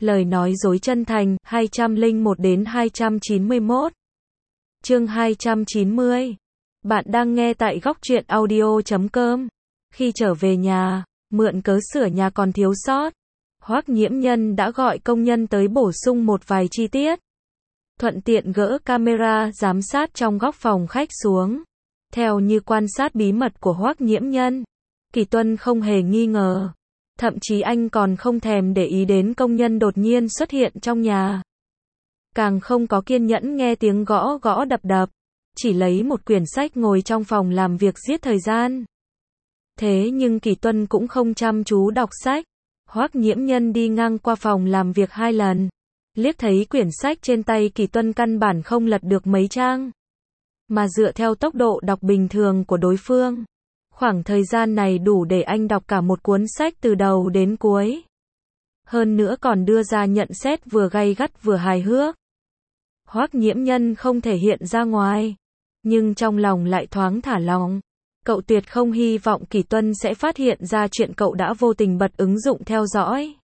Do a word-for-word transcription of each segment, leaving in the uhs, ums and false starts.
Lời nói dối chân thành, hai trăm lẻ một đến hai trăm chín mươi mốt. Chương hai trăm chín mươi. Bạn đang nghe tại góc truyện audio chấm com. Khi trở về nhà, mượn cớ sửa nhà còn thiếu sót, Hoắc Nhiễm Nhân đã gọi công nhân tới bổ sung một vài chi tiết. Thuận tiện gỡ camera giám sát trong góc phòng khách xuống. Theo như quan sát bí mật của Hoắc Nhiễm Nhân, Kỳ Tuân không hề nghi ngờ. Thậm chí anh còn không thèm để ý đến công nhân đột nhiên xuất hiện trong nhà. Càng không có kiên nhẫn nghe tiếng gõ gõ đập đập. Chỉ lấy một quyển sách ngồi trong phòng làm việc giết thời gian. Thế nhưng Kỳ Tuân cũng không chăm chú đọc sách. Hoắc Nhiễm Nhân đi ngang qua phòng làm việc hai lần. Liếc thấy quyển sách trên tay Kỳ Tuân căn bản không lật được mấy trang. Mà dựa theo tốc độ đọc bình thường của đối phương, khoảng thời gian này đủ để anh đọc cả một cuốn sách từ đầu đến cuối. Hơn nữa còn đưa ra nhận xét vừa gay gắt vừa hài hước. Hoắc Nhiễm Nhân không thể hiện ra ngoài, nhưng trong lòng lại thoáng thả lỏng. Cậu tuyệt không hy vọng Kỳ Tuân sẽ phát hiện ra chuyện cậu đã vô tình bật ứng dụng theo dõi.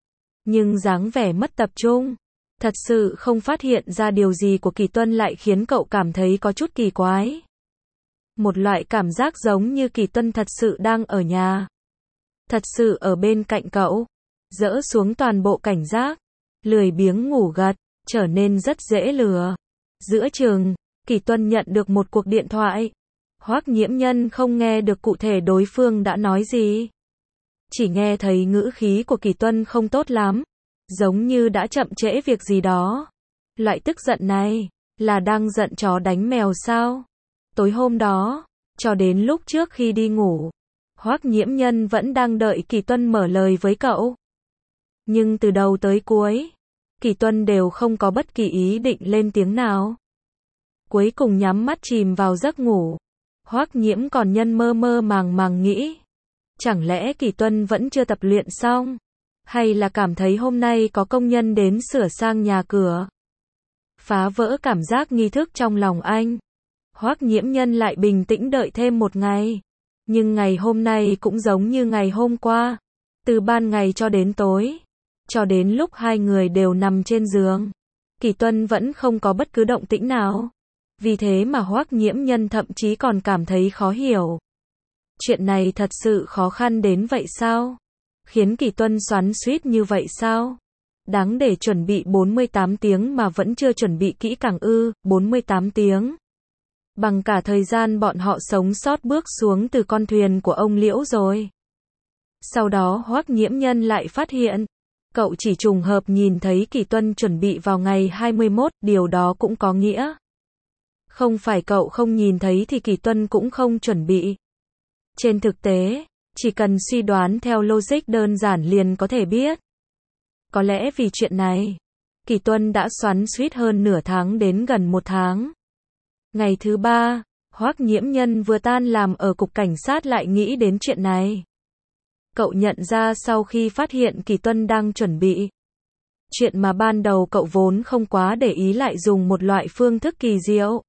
Nhưng dáng vẻ mất tập trung, thật sự không phát hiện ra điều gì của Kỳ Tuân lại khiến cậu cảm thấy có chút kỳ quái. Một loại cảm giác giống như Kỳ Tuân thật sự đang ở nhà. Thật sự ở bên cạnh cậu. Dỡ xuống toàn bộ cảnh giác. Lười biếng ngủ gật, trở nên rất dễ lừa. Giữa chừng, Kỳ Tuân nhận được một cuộc điện thoại. Hoắc Nhiễm Nhân không nghe được cụ thể đối phương đã nói gì. Chỉ nghe thấy ngữ khí của Kỳ Tuân không tốt lắm. Giống như đã chậm trễ việc gì đó. Loại tức giận này, là đang giận chó đánh mèo sao? Tối hôm đó, cho đến lúc trước khi đi ngủ, Hoắc Nhiễm Nhân vẫn đang đợi Kỳ Tuân mở lời với cậu. Nhưng từ đầu tới cuối, Kỳ Tuân đều không có bất kỳ ý định lên tiếng nào. Cuối cùng nhắm mắt chìm vào giấc ngủ. Hoắc Nhiễm còn nhân mơ mơ màng màng nghĩ, chẳng lẽ Kỳ Tuân vẫn chưa tập luyện xong? Hay là cảm thấy hôm nay có công nhân đến sửa sang nhà cửa? Phá vỡ cảm giác nghi thức trong lòng anh. Hoắc Nhiễm Nhân lại bình tĩnh đợi thêm một ngày. Nhưng ngày hôm nay cũng giống như ngày hôm qua. Từ ban ngày cho đến tối. Cho đến lúc hai người đều nằm trên giường. Kỳ Tuân vẫn không có bất cứ động tĩnh nào. Vì thế mà Hoắc Nhiễm Nhân thậm chí còn cảm thấy khó hiểu. Chuyện này thật sự khó khăn đến vậy sao? Khiến Kỳ Tuân xoắn xuýt như vậy sao? Đáng để chuẩn bị bốn mươi tám tiếng mà vẫn chưa chuẩn bị kỹ càng ư? bốn mươi tám tiếng. Bằng cả thời gian bọn họ sống sót bước xuống từ con thuyền của ông Liễu rồi. Sau đó Hoắc Nhiễm Nhân lại phát hiện, cậu chỉ trùng hợp nhìn thấy Kỳ Tuân chuẩn bị vào ngày hai mươi mốt, điều đó cũng có nghĩa. Không phải cậu không nhìn thấy thì Kỳ Tuân cũng không chuẩn bị. Trên thực tế, chỉ cần suy đoán theo logic đơn giản liền có thể biết. Có lẽ vì chuyện này, Kỳ Tuân đã xoắn xuýt hơn nửa tháng đến gần một tháng. Ngày thứ ba, Hoắc Nhiễm Nhân vừa tan làm ở cục cảnh sát lại nghĩ đến chuyện này. Cậu nhận ra sau khi phát hiện Kỳ Tuân đang chuẩn bị. Chuyện mà ban đầu cậu vốn không quá để ý lại dùng một loại phương thức kỳ diệu.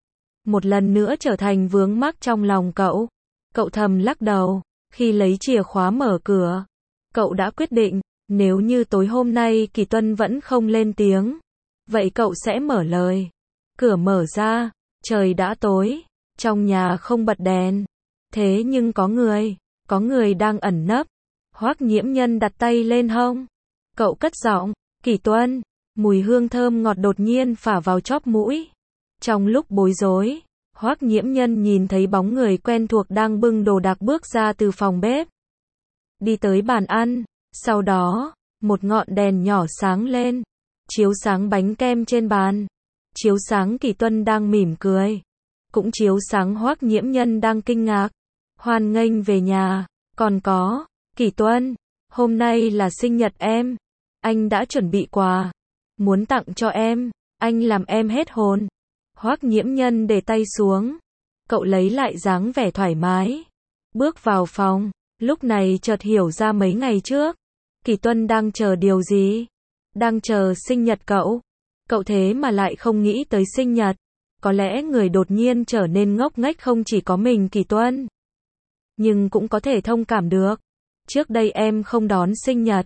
Một lần nữa trở thành vướng mắc trong lòng cậu. Cậu thầm lắc đầu, khi lấy chìa khóa mở cửa. Cậu đã quyết định, nếu như tối hôm nay Kỳ Tuân vẫn không lên tiếng, vậy cậu sẽ mở lời. Cửa mở ra, trời đã tối, trong nhà không bật đèn. Thế nhưng có người, có người đang ẩn nấp. Hoắc Nhiễm Nhân đặt tay lên hông. Cậu cất giọng, Kỳ Tuân. Mùi hương thơm ngọt đột nhiên phả vào chóp mũi. Trong lúc bối rối, Hoắc Nhiễm Nhân nhìn thấy bóng người quen thuộc đang bưng đồ đạc bước ra từ phòng bếp. Đi tới bàn ăn, sau đó, một ngọn đèn nhỏ sáng lên, chiếu sáng bánh kem trên bàn, chiếu sáng Kỳ Tuân đang mỉm cười, cũng chiếu sáng Hoắc Nhiễm Nhân đang kinh ngạc. Hoan nghênh về nhà, còn có, Kỳ Tuân, hôm nay là sinh nhật em, anh đã chuẩn bị quà, muốn tặng cho em, anh làm em hết hồn. Hoắc Nhiễm Nhân để tay xuống, cậu lấy lại dáng vẻ thoải mái, bước vào phòng, lúc này chợt hiểu ra mấy ngày trước, Kỳ Tuân đang chờ điều gì? Đang chờ sinh nhật cậu. Cậu thế mà lại không nghĩ tới sinh nhật. Có lẽ người đột nhiên trở nên ngốc nghếch không chỉ có mình Kỳ Tuân, nhưng cũng có thể thông cảm được. Trước đây em không đón sinh nhật,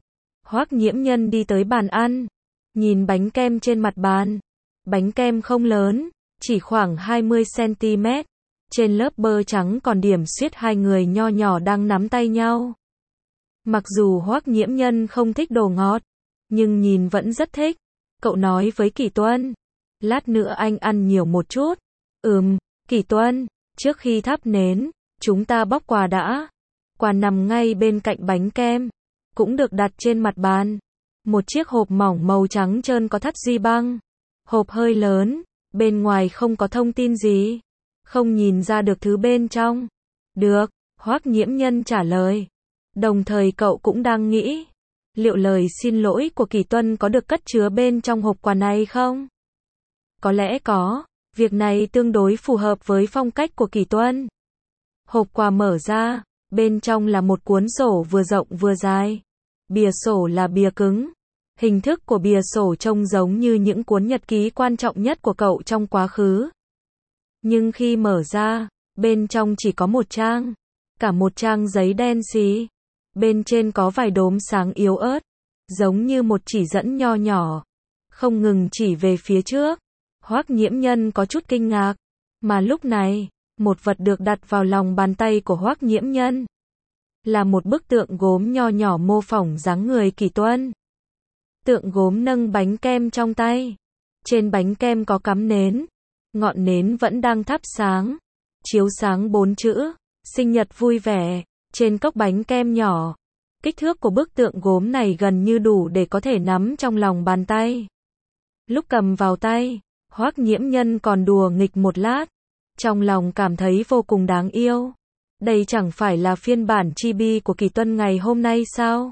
Hoắc Nghiễm Nhân đi tới bàn ăn, nhìn bánh kem trên mặt bàn. Bánh kem không lớn, chỉ khoảng hai mươi xăng ti mét. Trên lớp bơ trắng còn điểm xuyết hai người nho nhỏ đang nắm tay nhau. Mặc dù Hoắc Nghiễm Nhân không thích đồ ngọt, nhưng nhìn vẫn rất thích. Cậu nói với Kỷ Tuân, lát nữa anh ăn nhiều một chút. Ừm, Kỷ Tuân, trước khi thắp nến, chúng ta bóc quà đã. Quà nằm ngay bên cạnh bánh kem, cũng được đặt trên mặt bàn. Một chiếc hộp mỏng màu trắng trơn có thắt duy băng. Hộp hơi lớn, bên ngoài không có thông tin gì. Không nhìn ra được thứ bên trong. Được, Hoắc Nghiễm Nhân trả lời. Đồng thời cậu cũng đang nghĩ, liệu lời xin lỗi của Kỷ Tuân có được cất chứa bên trong hộp quà này không? Có lẽ có, việc này tương đối phù hợp với phong cách của Kỷ Tuân. Hộp quà mở ra, bên trong là một cuốn sổ vừa rộng vừa dài. Bìa sổ là bìa cứng. Hình thức của bìa sổ trông giống như những cuốn nhật ký quan trọng nhất của cậu trong quá khứ. Nhưng khi mở ra, bên trong chỉ có một trang. Cả một trang giấy đen xì. Bên trên có vài đốm sáng yếu ớt, giống như một chỉ dẫn nho nhỏ, không ngừng chỉ về phía trước. Hoắc Nghiễm Nhân có chút kinh ngạc, mà lúc này, một vật được đặt vào lòng bàn tay của Hoắc Nghiễm Nhân. Là một bức tượng gốm nho nhỏ mô phỏng dáng người Kỷ Tuân. Tượng gốm nâng bánh kem trong tay. Trên bánh kem có cắm nến, ngọn nến vẫn đang thắp sáng, chiếu sáng bốn chữ, sinh nhật vui vẻ. Trên cốc bánh kem nhỏ, kích thước của bức tượng gốm này gần như đủ để có thể nắm trong lòng bàn tay. Lúc cầm vào tay, Hoắc Nghiễm Nhân còn đùa nghịch một lát, trong lòng cảm thấy vô cùng đáng yêu. Đây chẳng phải là phiên bản chibi của Kỷ Tuân ngày hôm nay sao?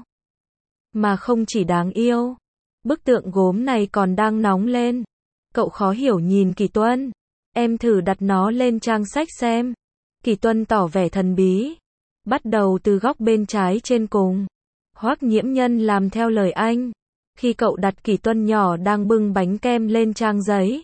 Mà không chỉ đáng yêu, bức tượng gốm này còn đang nóng lên. Cậu khó hiểu nhìn Kỷ Tuân, em thử đặt nó lên trang sách xem. Kỷ Tuân tỏ vẻ thần bí. Bắt đầu từ góc bên trái trên cùng. Hoắc Nghiễm Nhân làm theo lời anh. Khi cậu đặt Kỷ Tuân nhỏ đang bưng bánh kem lên trang giấy.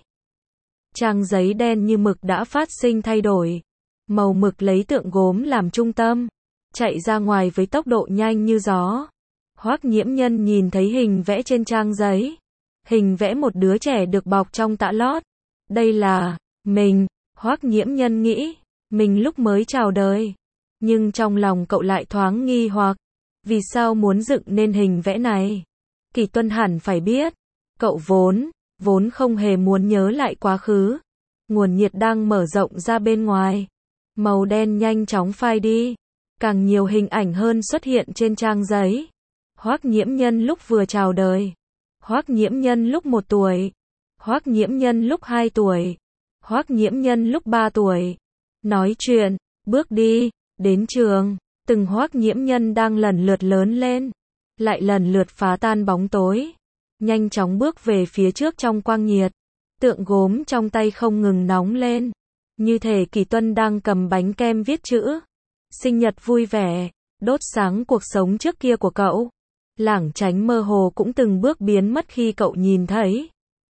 Trang giấy đen như mực đã phát sinh thay đổi. Màu mực lấy tượng gốm làm trung tâm, chạy ra ngoài với tốc độ nhanh như gió. Hoắc Nghiễm Nhân nhìn thấy hình vẽ trên trang giấy. Hình vẽ một đứa trẻ được bọc trong tã lót. Đây là mình, Hoắc Nghiễm Nhân nghĩ, mình lúc mới chào đời. Nhưng trong lòng cậu lại thoáng nghi hoặc, vì sao muốn dựng nên hình vẽ này? Kỷ Tuân hẳn phải biết, cậu vốn, vốn không hề muốn nhớ lại quá khứ. Nguồn nhiệt đang mở rộng ra bên ngoài. Màu đen nhanh chóng phai đi. Càng nhiều hình ảnh hơn xuất hiện trên trang giấy. Hoắc Nghiễm Nhân lúc vừa chào đời. Hoắc Nghiễm Nhân lúc một tuổi. Hoắc Nghiễm Nhân lúc hai tuổi. Hoắc Nghiễm Nhân lúc ba tuổi. Nói chuyện, bước đi, đến trường, từng Hoắc Nghiễm Nhân đang lần lượt lớn lên, lại lần lượt phá tan bóng tối, nhanh chóng bước về phía trước trong quang nhiệt. Tượng gốm trong tay không ngừng nóng lên, như thể Kỷ Tuân đang cầm bánh kem viết chữ sinh nhật vui vẻ, đốt sáng cuộc sống trước kia của cậu. Lảng tránh mơ hồ cũng từng bước biến mất khi cậu nhìn thấy.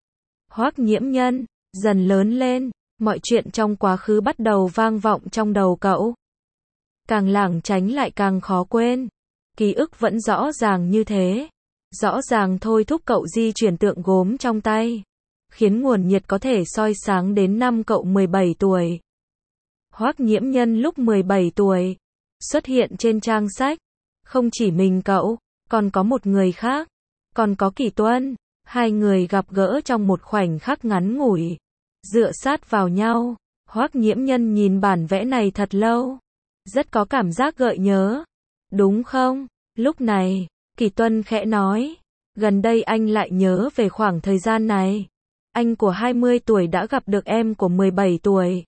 Hoắc Nghiễm Nhân dần lớn lên, mọi chuyện trong quá khứ bắt đầu vang vọng trong đầu cậu. Càng lảng tránh lại càng khó quên. Ký ức vẫn rõ ràng như thế. Rõ ràng thôi thúc cậu di chuyển tượng gốm trong tay. Khiến nguồn nhiệt có thể soi sáng đến năm cậu mười bảy tuổi. Hoắc Nghiễm Nhân lúc mười bảy tuổi. Xuất hiện trên trang sách. Không chỉ mình cậu, còn có một người khác. Còn có Kỷ Tuân. Hai người gặp gỡ trong một khoảnh khắc ngắn ngủi. Dựa sát vào nhau. Hoắc Nghiễm Nhân nhìn bản vẽ này thật lâu. Rất có cảm giác gợi nhớ. Đúng không? Lúc này, Kỷ Tuân khẽ nói. Gần đây anh lại nhớ về khoảng thời gian này. Anh của hai mươi tuổi đã gặp được em của mười bảy tuổi.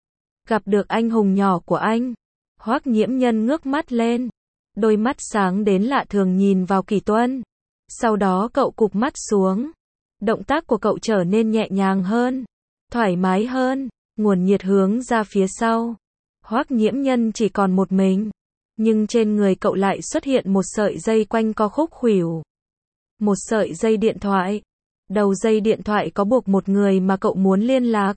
Gặp được anh hùng nhỏ của anh. Hoắc Nghiễm Nhân ngước mắt lên. Đôi mắt sáng đến lạ thường nhìn vào Kỷ Tuân. Sau đó cậu cụp mắt xuống. Động tác của cậu trở nên nhẹ nhàng hơn. Thoải mái hơn. Nguồn nhiệt hướng ra phía sau. Hoắc Nghiễm Nhân chỉ còn một mình. Nhưng trên người cậu lại xuất hiện một sợi dây quanh co khúc khuỷu. Một sợi dây điện thoại. Đầu dây điện thoại có buộc một người mà cậu muốn liên lạc.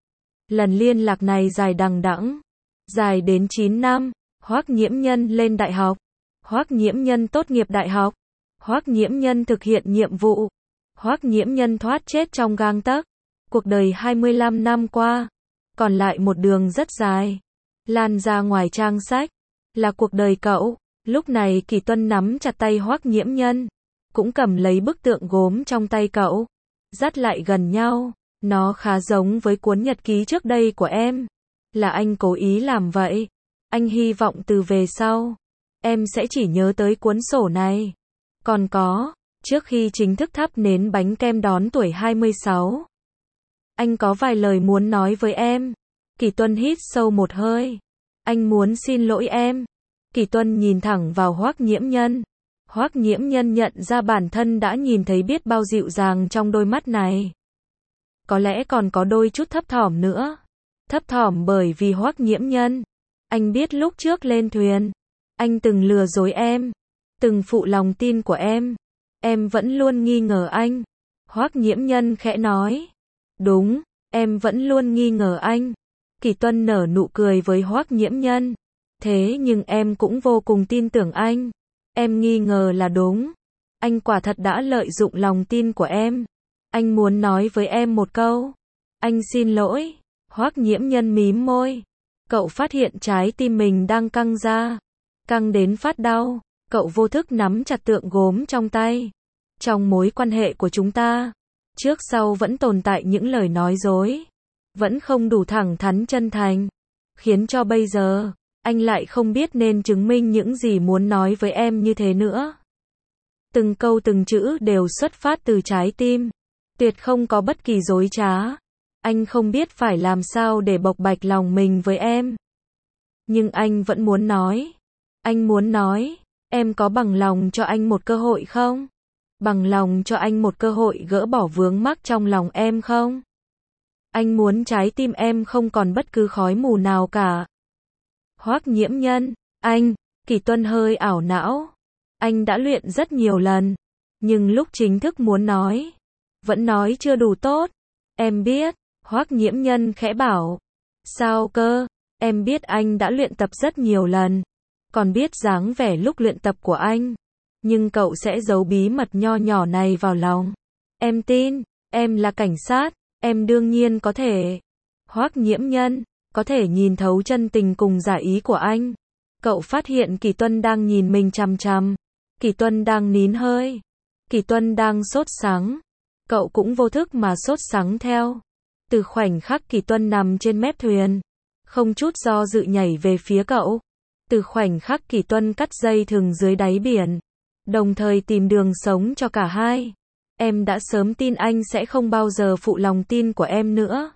Lần liên lạc này dài đằng đẵng. Dài đến chín năm. Hoắc Nghiễm Nhân lên đại học. Hoắc Nghiễm Nhân tốt nghiệp đại học. Hoắc Nhiễm Nhân thực hiện nhiệm vụ. Hoắc Nhiễm Nhân thoát chết trong gang tấc. Cuộc đời hai mươi lăm năm qua, còn lại một đường rất dài, lan ra ngoài trang sách, là cuộc đời cậu. Lúc này Kỳ Tuân nắm chặt tay Hoắc Nhiễm Nhân, cũng cầm lấy bức tượng gốm trong tay cậu, dắt lại gần nhau. Nó khá giống với cuốn nhật ký trước đây của em. Là anh cố ý làm vậy. Anh hy vọng từ về sau, em sẽ chỉ nhớ tới cuốn sổ này. Còn có, trước khi chính thức thắp nến bánh kem đón tuổi hai mươi sáu, anh có vài lời muốn nói với em. Kỳ Tuân hít sâu một hơi. Anh muốn xin lỗi em. Kỳ Tuân nhìn thẳng vào Hoắc Nhiễm Nhân. Hoắc Nhiễm Nhân nhận ra bản thân đã nhìn thấy biết bao dịu dàng trong đôi mắt này. Có lẽ còn có đôi chút thấp thỏm nữa. Thấp thỏm bởi vì Hoắc Nhiễm Nhân. Anh biết lúc trước lên thuyền, anh từng lừa dối em, từng phụ lòng tin của em. Em vẫn luôn nghi ngờ anh. Hoắc Nhiễm Nhân khẽ nói. Đúng, em vẫn luôn nghi ngờ anh. Kỳ Tuân nở nụ cười với Hoắc Nhiễm Nhân. Thế nhưng em cũng vô cùng tin tưởng anh. Em nghi ngờ là đúng. Anh quả thật đã lợi dụng lòng tin của em. Anh muốn nói với em một câu. Anh xin lỗi. Hoắc Nhiễm Nhân mím môi. Cậu phát hiện trái tim mình đang căng ra. Căng đến phát đau. Cậu vô thức nắm chặt tượng gốm trong tay. Trong mối quan hệ của chúng ta, trước sau vẫn tồn tại những lời nói dối. Vẫn không đủ thẳng thắn chân thành. Khiến cho bây giờ, anh lại không biết nên chứng minh những gì muốn nói với em như thế nữa. Từng câu từng chữ đều xuất phát từ trái tim. Tuyệt không có bất kỳ dối trá. Anh không biết phải làm sao để bộc bạch lòng mình với em. Nhưng anh vẫn muốn nói. Anh muốn nói, em có bằng lòng cho anh một cơ hội không? Bằng lòng cho anh một cơ hội gỡ bỏ vướng mắc trong lòng em không? Anh muốn trái tim em không còn bất cứ khói mù nào cả. Hoắc Nhiễm Nhân, anh, Kỳ Tuân hơi ảo não. Anh đã luyện rất nhiều lần, nhưng lúc chính thức muốn nói, vẫn nói chưa đủ tốt. Em biết, Hoắc Nhiễm Nhân khẽ bảo. Sao cơ? Em biết anh đã luyện tập rất nhiều lần, còn biết dáng vẻ lúc luyện tập của anh. Nhưng cậu sẽ giấu bí mật nho nhỏ này vào lòng. Em tin, em là cảnh sát, em đương nhiên có thể. Hoắc Nhiễm Nhân, có thể nhìn thấu chân tình cùng giả ý của anh. Cậu phát hiện Kỳ Tuân đang nhìn mình chằm chằm. Kỳ Tuân đang nín hơi. Kỳ Tuân đang sốt sắng. Cậu cũng vô thức mà sốt sắng theo. Từ khoảnh khắc Kỳ Tuân nằm trên mép thuyền, không chút do dự nhảy về phía cậu. Từ khoảnh khắc Kỳ Tuân cắt dây thừng dưới đáy biển, đồng thời tìm đường sống cho cả hai. Em đã sớm tin anh sẽ không bao giờ phụ lòng tin của em nữa.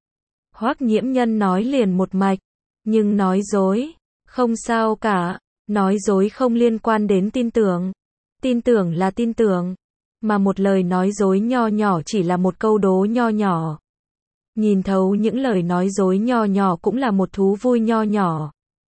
Hoắc Nhiễm Nhân nói liền một mạch. Nhưng nói dối, không sao cả. Nói dối không liên quan đến tin tưởng. Tin tưởng là tin tưởng. Mà một lời nói dối nho nhỏ chỉ là một câu đố nho nhỏ. Nhìn thấu những lời nói dối nho nhỏ cũng là một thú vui nho nhỏ.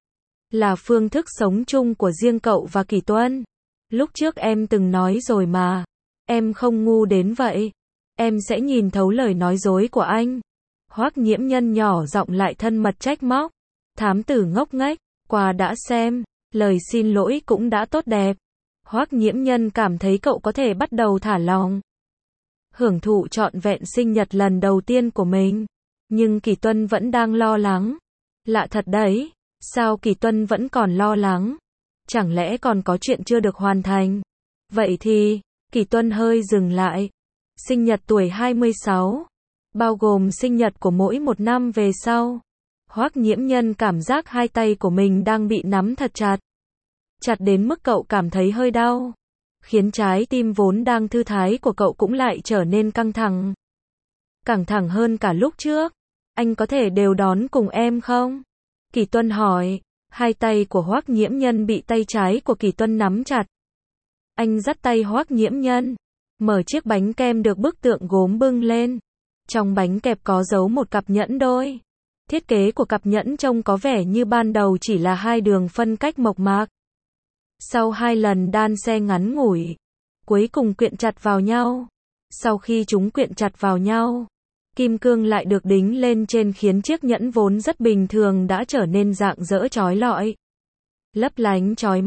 Là phương thức sống chung của riêng cậu và Kỳ Tuân. Lúc trước em từng nói rồi mà. Em không ngu đến vậy. Em sẽ nhìn thấu lời nói dối của anh. Hoắc Nhiễm Nhân nhỏ giọng lại thân mật trách móc. Thám tử ngốc nghếch, qua đã xem, lời xin lỗi cũng đã tốt đẹp. Hoắc Nhiễm Nhân cảm thấy cậu có thể bắt đầu thả lòng. Hưởng thụ trọn vẹn sinh nhật lần đầu tiên của mình. Nhưng Kỳ Tuân vẫn đang lo lắng. Lạ thật đấy, sao Kỳ Tuân vẫn còn lo lắng? Chẳng lẽ còn có chuyện chưa được hoàn thành? Vậy thì, Kỳ Tuân hơi dừng lại. Sinh nhật tuổi hai mươi sáu, bao gồm sinh nhật của mỗi một năm về sau. Hoắc Nhiễm Nhân cảm giác hai tay của mình đang bị nắm thật chặt. Chặt đến mức cậu cảm thấy hơi đau. Khiến trái tim vốn đang thư thái của cậu cũng lại trở nên căng thẳng. Căng thẳng hơn cả lúc trước. Anh có thể đều đón cùng em không? Kỳ Tuân hỏi. Hai tay của Hoắc Nhiễm Nhân bị tay trái của Kỳ Tuân nắm chặt. Anh dắt tay Hoắc Nhiễm Nhân, mở chiếc bánh kem được bức tượng gốm bưng lên. Trong bánh kẹp có giấu một cặp nhẫn đôi. Thiết kế của cặp nhẫn trông có vẻ như ban đầu chỉ là hai đường phân cách mộc mạc. Sau hai lần đan xe ngắn ngủi, cuối cùng quyện chặt vào nhau. Sau khi chúng quyện chặt vào nhau, kim cương lại được đính lên trên khiến chiếc nhẫn vốn rất bình thường đã trở nên rạng rỡ chói lọi. Lấp lánh chói mắt,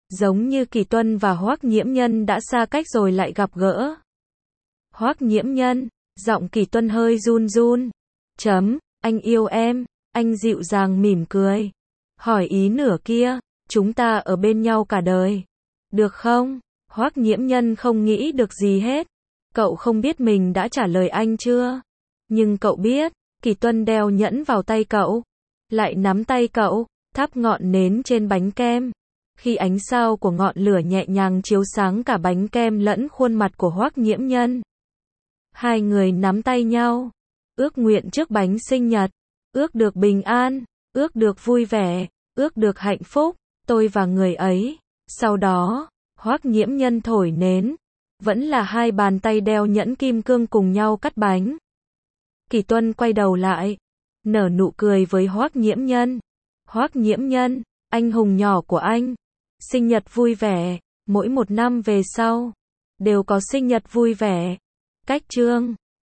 Giống như Kỳ Tuân và Hoắc Nhiễm Nhân đã xa cách rồi lại gặp gỡ. Hoắc Nhiễm Nhân, giọng Kỳ Tuân hơi run run. Chấm, anh yêu em, anh dịu dàng mỉm cười. Hỏi ý nửa kia, chúng ta ở bên nhau cả đời. Được không? Hoắc Nhiễm Nhân không nghĩ được gì hết. Cậu không biết mình đã trả lời anh chưa? Nhưng cậu biết, Kỳ Tuân đeo nhẫn vào tay cậu. Lại nắm tay cậu, thắp ngọn nến trên bánh kem. Khi ánh sao của ngọn lửa nhẹ nhàng chiếu sáng cả bánh kem lẫn khuôn mặt của Hoắc Nhiễm Nhân. Hai người nắm tay nhau, ước nguyện trước bánh sinh nhật, ước được bình an, ước được vui vẻ, ước được hạnh phúc, tôi và người ấy. Sau đó, Hoắc Nhiễm Nhân thổi nến, vẫn là hai bàn tay đeo nhẫn kim cương cùng nhau cắt bánh. Kỳ Tuân quay đầu lại, nở nụ cười với Hoắc Nhiễm Nhân. Hoắc Nhiễm Nhân, anh hùng nhỏ của anh, sinh nhật vui vẻ, mỗi một năm về sau, đều có sinh nhật vui vẻ. Cách chương